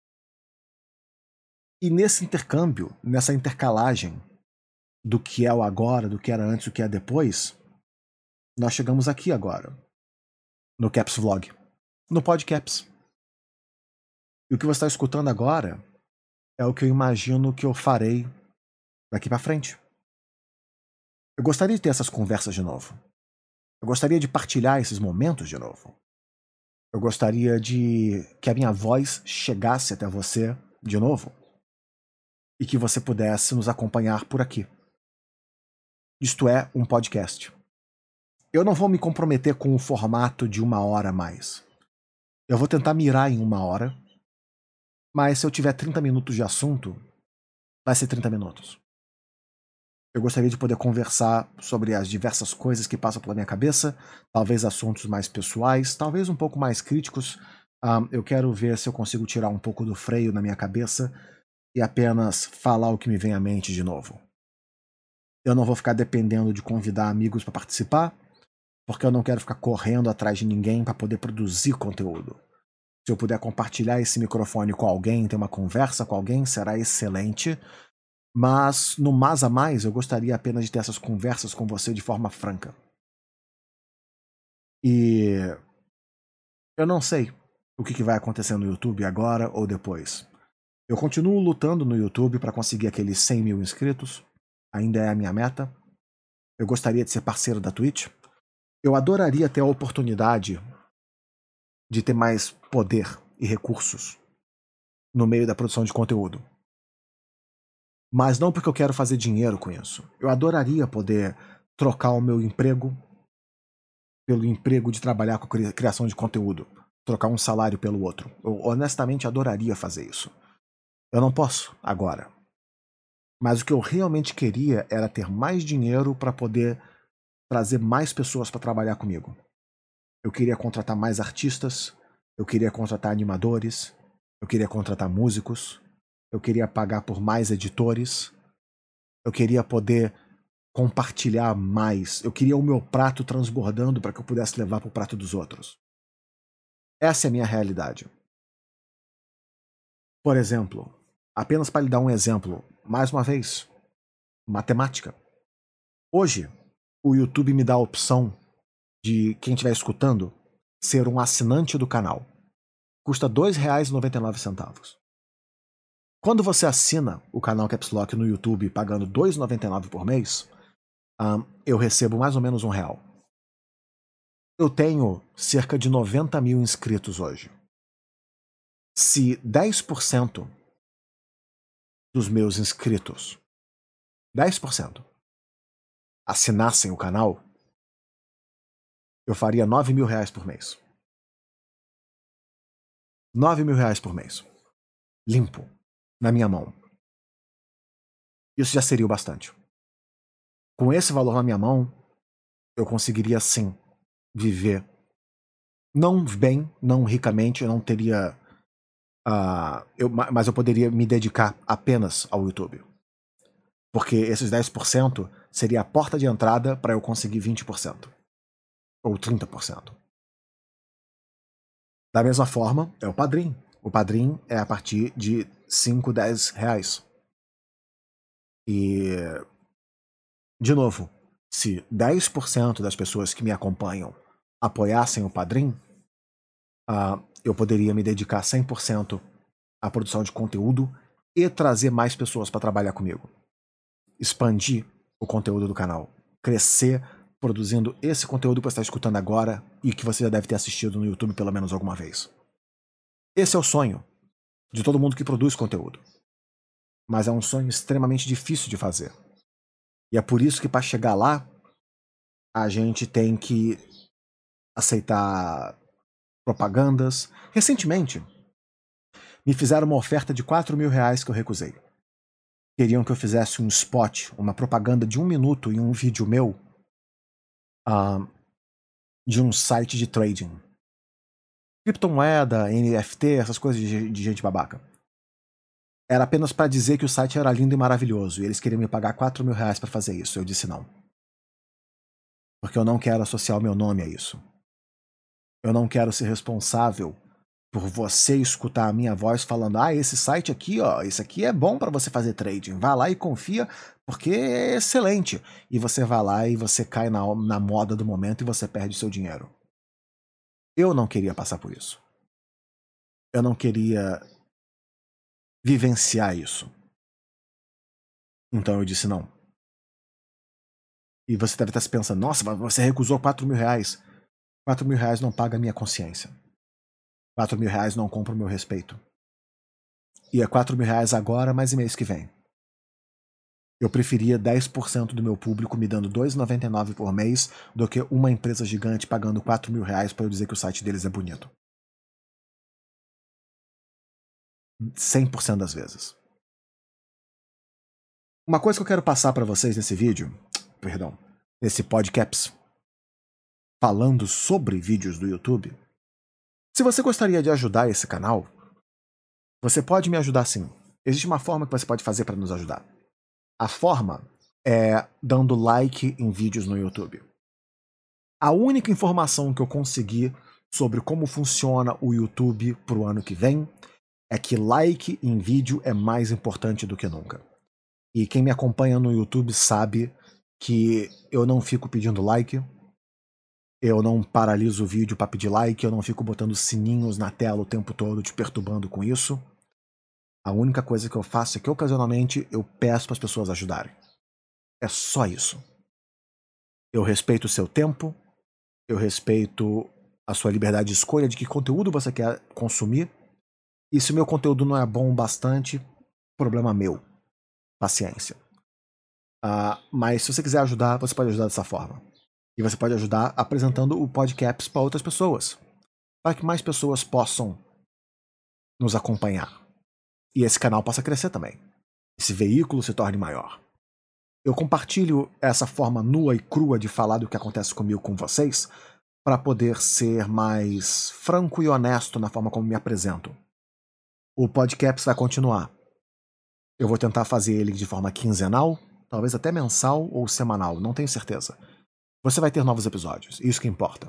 E nesse intercâmbio, nessa intercalagem do que é o agora, do que era antes, do que é depois, nós chegamos aqui agora. No Caps Vlog. No Podcaps. E o que você está escutando agora é o que eu imagino que eu farei daqui para frente. Eu gostaria de ter essas conversas de novo. Eu gostaria de partilhar esses momentos de novo. Eu gostaria de que a minha voz chegasse até você de novo e que você pudesse nos acompanhar por aqui. Isto é um podcast. Eu não vou me comprometer com o formato de 1 hora a mais. Eu vou tentar mirar em 1 hora, mas se eu tiver 30 minutos de assunto, vai ser 30 minutos. Eu gostaria de poder conversar sobre as diversas coisas que passam pela minha cabeça, talvez assuntos mais pessoais, talvez um pouco mais críticos. Eu quero ver se eu consigo tirar um pouco do freio na minha cabeça e apenas falar o que me vem à mente de novo. Eu não vou ficar dependendo de convidar amigos para participar, porque eu não quero ficar correndo atrás de ninguém para poder produzir conteúdo. Se eu puder compartilhar esse microfone com alguém, ter uma conversa com alguém, será excelente. Mas, no mais a mais, eu gostaria apenas de ter essas conversas com você de forma franca. E eu não sei o que vai acontecer no YouTube agora ou depois. Eu continuo lutando no YouTube para conseguir aqueles 100 mil inscritos. Ainda é a minha meta. Eu gostaria de ser parceiro da Twitch. Eu adoraria ter a oportunidade de ter mais poder e recursos no meio da produção de conteúdo. Mas não porque eu quero fazer dinheiro com isso. Eu adoraria poder trocar o meu emprego pelo emprego de trabalhar com a criação de conteúdo. Trocar um salário pelo outro. Eu honestamente adoraria fazer isso. Eu não posso agora. Mas o que eu realmente queria era ter mais dinheiro para poder trazer mais pessoas para trabalhar comigo. Eu queria contratar mais artistas, eu queria contratar animadores, eu queria contratar músicos, eu queria pagar por mais editores, eu queria poder compartilhar mais, eu queria o meu prato transbordando para que eu pudesse levar para o prato dos outros. Essa é a minha realidade. Por exemplo, apenas para lhe dar um exemplo, mais uma vez, matemática. Hoje, o YouTube me dá a opção de quem estiver escutando ser um assinante do canal. Custa R$ 2,99. Quando você assina o canal Caps Lock no YouTube pagando R$ 2,99 por mês, eu recebo mais ou menos R$ 1. Eu tenho cerca de 90 mil inscritos hoje. Se 10% dos meus inscritos, 10%, assinassem o canal, eu faria R$ 9.000 por mês. R$ 9.000 por mês. Limpo. Na minha mão. Isso já seria o bastante. Com esse valor na minha mão, eu conseguiria sim viver. Não bem, não ricamente, eu não teria. Mas eu poderia me dedicar apenas ao YouTube. Porque esses 10% seria a porta de entrada para eu conseguir 20%. Ou 30%. Da mesma forma, é o Padrim. O Padrim é a partir de 5, 10 reais. E, de novo, se 10% das pessoas que me acompanham apoiassem o Padrim, eu poderia me dedicar 100% à produção de conteúdo e trazer mais pessoas para trabalhar comigo. Expandir o conteúdo do canal. Crescer produzindo esse conteúdo que você está escutando agora e que você já deve ter assistido no YouTube pelo menos alguma vez. Esse é o sonho de todo mundo que produz conteúdo. Mas é um sonho extremamente difícil de fazer. E é por isso que para chegar lá, a gente tem que aceitar propagandas. Recentemente, me fizeram uma oferta de R$ 4.000 que eu recusei. Queriam que eu fizesse um spot, uma propaganda de 1 minuto em um vídeo meu de um site de trading. Criptomoeda, NFT, essas coisas de gente babaca. Era apenas para dizer que o site era lindo e maravilhoso, e eles queriam me pagar R$ 4.000 para fazer isso. Eu disse não. Porque eu não quero associar o meu nome a isso. Eu não quero ser responsável por você escutar a minha voz falando: esse site aqui, ó, esse aqui é bom para você fazer trading. Vá lá e confia, porque é excelente. E você vai lá e você cai na moda do momento e você perde seu dinheiro. Eu não queria passar por isso. Eu não queria vivenciar isso. Então eu disse não. E você deve estar se pensando, nossa, mas você recusou R$ 4.000. R$ 4.000 não paga a minha consciência. R$ 4.000 não compra o meu respeito. E é R$ 4.000 agora, mais e mês que vem. Eu preferia 10% do meu público me dando R$ 2,99 por mês do que uma empresa gigante pagando R$ 4.000 para eu dizer que o site deles é bonito. 100% das vezes. Uma coisa que eu quero passar para vocês nesse vídeo, nesse podcast, falando sobre vídeos do YouTube. Se você gostaria de ajudar esse canal, você pode me ajudar sim. Existe uma forma que você pode fazer para nos ajudar. A forma é dando like em vídeos no YouTube. A única informação que eu consegui sobre como funciona o YouTube pro ano que vem é que like em vídeo é mais importante do que nunca. E quem me acompanha no YouTube sabe que eu não fico pedindo like, eu não paraliso o vídeo para pedir like, eu não fico botando sininhos na tela o tempo todo te perturbando com isso. A única coisa que eu faço é que ocasionalmente eu peço para as pessoas ajudarem. É só isso. Eu respeito o seu tempo, eu respeito a sua liberdade de escolha de que conteúdo você quer consumir. E se o meu conteúdo não é bom o bastante, problema meu. Paciência. Mas se você quiser ajudar, você pode ajudar dessa forma. E você pode ajudar apresentando o podcast para outras pessoas. Para que mais pessoas possam nos acompanhar. E esse canal possa crescer também. Esse veículo se torne maior. Eu compartilho essa forma nua e crua de falar do que acontece comigo com vocês para poder ser mais franco e honesto na forma como me apresento. O podcast vai continuar. Eu vou tentar fazer ele de forma quinzenal, talvez até mensal ou semanal, não tenho certeza. Você vai ter novos episódios, isso que importa.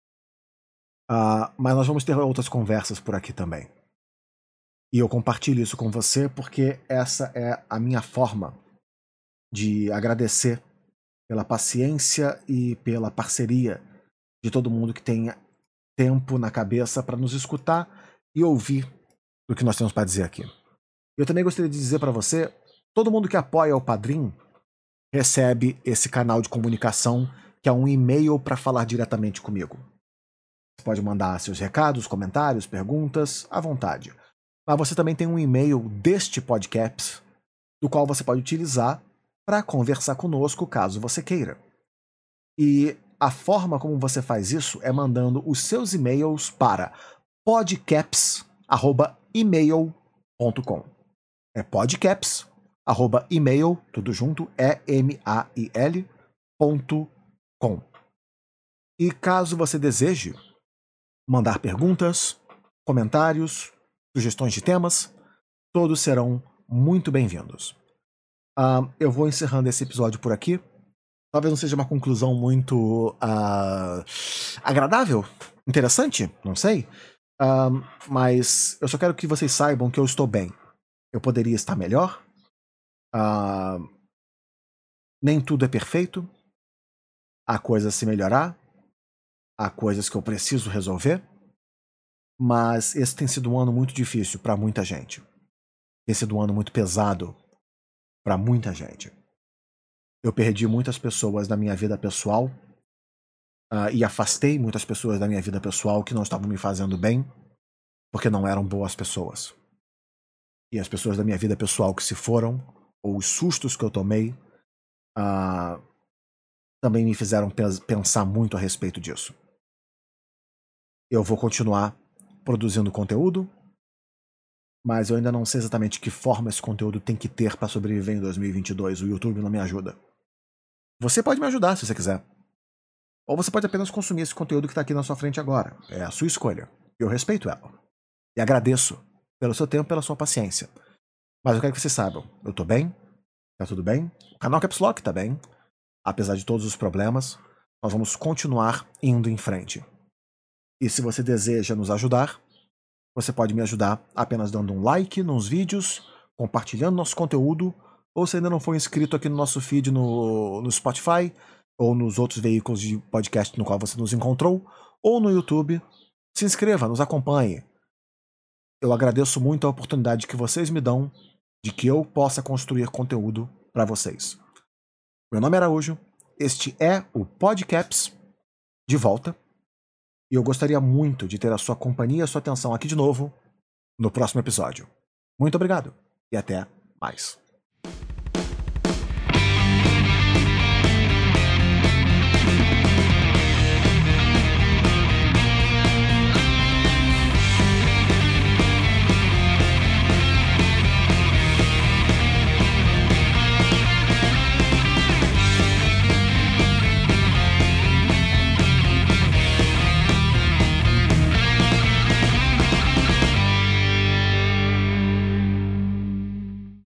Mas nós vamos ter outras conversas por aqui também. E eu compartilho isso com você porque essa é a minha forma de agradecer pela paciência e pela parceria de todo mundo que tem tempo na cabeça para nos escutar e ouvir o que nós temos para dizer aqui. Eu também gostaria de dizer para você, todo mundo que apoia o Padrim recebe esse canal de comunicação que é um e-mail para falar diretamente comigo. Você pode mandar seus recados, comentários, perguntas, à vontade. Mas você também tem um e-mail deste podcast, do qual você pode utilizar para conversar conosco caso você queira. E a forma como você faz isso é mandando os seus e-mails para podcaps@email.com. É podcaps@email, tudo junto, email.com. E caso você deseje mandar perguntas, comentários, sugestões de temas, todos serão muito bem-vindos. Eu vou encerrando esse episódio por aqui. Talvez não seja uma conclusão muito agradável, interessante, não sei. Mas eu só quero que vocês saibam que eu estou bem. Eu poderia estar melhor. Nem tudo é perfeito. Há coisas a se melhorar. Há coisas que eu preciso resolver. Mas esse tem sido um ano muito difícil para muita gente. Tem sido um ano muito pesado para muita gente. Eu perdi muitas pessoas da minha vida pessoal e afastei muitas pessoas da minha vida pessoal que não estavam me fazendo bem porque não eram boas pessoas. E as pessoas da minha vida pessoal que se foram, ou os sustos que eu tomei, também me fizeram pensar muito a respeito disso. Eu vou continuar produzindo conteúdo, mas eu ainda não sei exatamente que forma esse conteúdo tem que ter para sobreviver em 2022. O YouTube não me ajuda. Você pode me ajudar se você quiser. Ou você pode apenas consumir esse conteúdo que está aqui na sua frente agora. É a sua escolha. Eu respeito ela. E agradeço pelo seu tempo e pela sua paciência. Mas eu quero que vocês saibam, eu tô bem, tá tudo bem. O canal Caps Lock tá bem. Apesar de todos os problemas, nós vamos continuar indo em frente. E se você deseja nos ajudar, você pode me ajudar apenas dando um like nos vídeos, compartilhando nosso conteúdo, ou se ainda não for inscrito aqui no nosso feed no Spotify, ou nos outros veículos de podcast no qual você nos encontrou, ou no YouTube, se inscreva, nos acompanhe. Eu agradeço muito a oportunidade que vocês me dão de que eu possa construir conteúdo para vocês. Meu nome é Araújo Este é o Podcaps de volta. E eu gostaria muito de ter a sua companhia e a sua atenção aqui de novo no próximo episódio. Muito obrigado e até mais.